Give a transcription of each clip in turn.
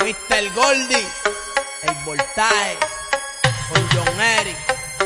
Mr. Goldie, el voltaje, con John Eric,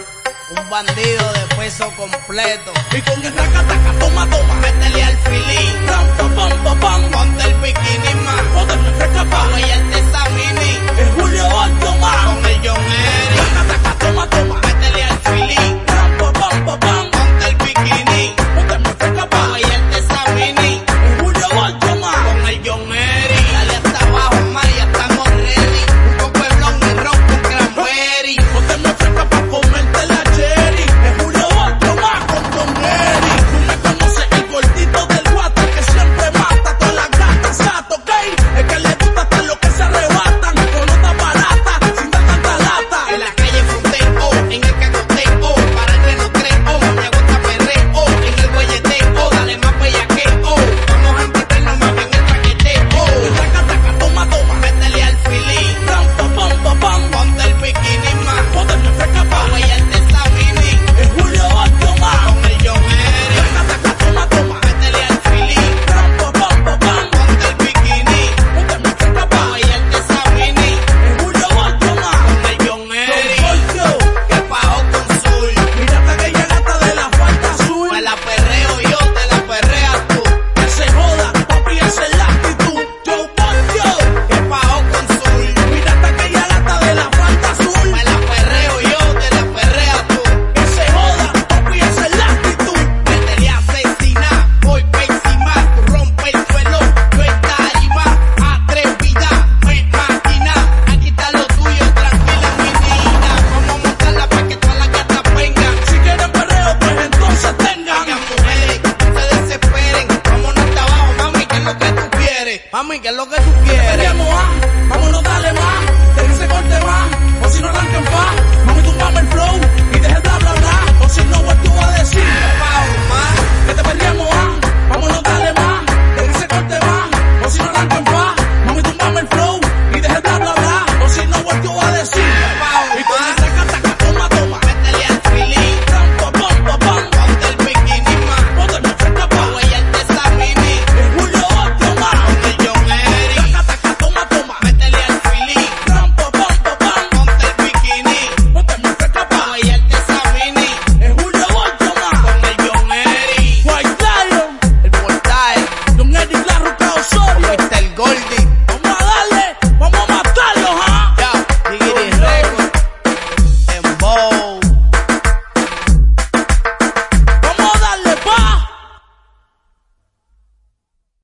un bandido de peso completo. Y con el racataca, toma, toma, Métele al filín, ram, pam, pam, pam, pam. ponte el bikini más, Poderme fresca pa' guayarte esa mini, el Julio 8 más. con el John Eric. Racataca, toma, toma, Métele al filín, ram, pam, pam, pam, pam. ponte el bikini, Poderme fresca pa' guayarte esa mini, el Julio 8 más. con el John Eric. Dale hasta abajo, ma, ya estamos ready. Un poco de blond y ron con cranberry. Poderme fresca pa' comerte la cherry. El Julio 8 más con John Eric. Tú me conoces, el gordito del guata que siempre mata todas las gatas, gato, ¿ok? Es que le gusta hasta lo que se arrebatan. Con nota barata, sin dar tanta lata. En la calle fronteo, en el cacoteo, para el renoteo, me gusta perreo, en el guayeteo, dale más bellaqueo, vamos a meternos más en el traqueteo, Racataca, toma, toma, métele al filín, ram, pam, pam, pam, pam. ponte el bikini más, Poderme fresca pa' guayarte esa mini, el Julio 8 más. con el John Eric, Racataca, toma, toma, métele al filín, ram, pam, pam, pam, pam. ponte el bikini, Poderme fresca pa' guayarte esa mini, el Julio 8 más. con el John Eric, Golfo, que pago con sur, mira hasta aquella gata de la falda azul. me la perreo yo, te la perreas tú. Que se joda, papi, esa es la actitud. Yo, Golfo, Que pago con sur, mira hasta aquella gata de la falda azul. me la perreo yo, te la perreas tú. Que se joda, papi, esa es la actitud. Métele a asesina, voy pa' encima, tú rompe el suelo, yo esta arriba, atrevida, me máquina, aquí está lo tuyo, tranquila mi niña, vamos a montarla pa' que todas las gatas vengan. Si quieren perreo, pues entonces tengan. Oigan mujeres, no se desesperen, vámonos hasta abajo, mami, ¿qué es lo que tú quieres? Mami, ¿qué es lo que tú quieres? Queremos vámonos, dale más. Te dice corte más, o si no arranquen pa. Mami, tú mame el flow y deja el bla bla bla. O si no, what tú vas a decir.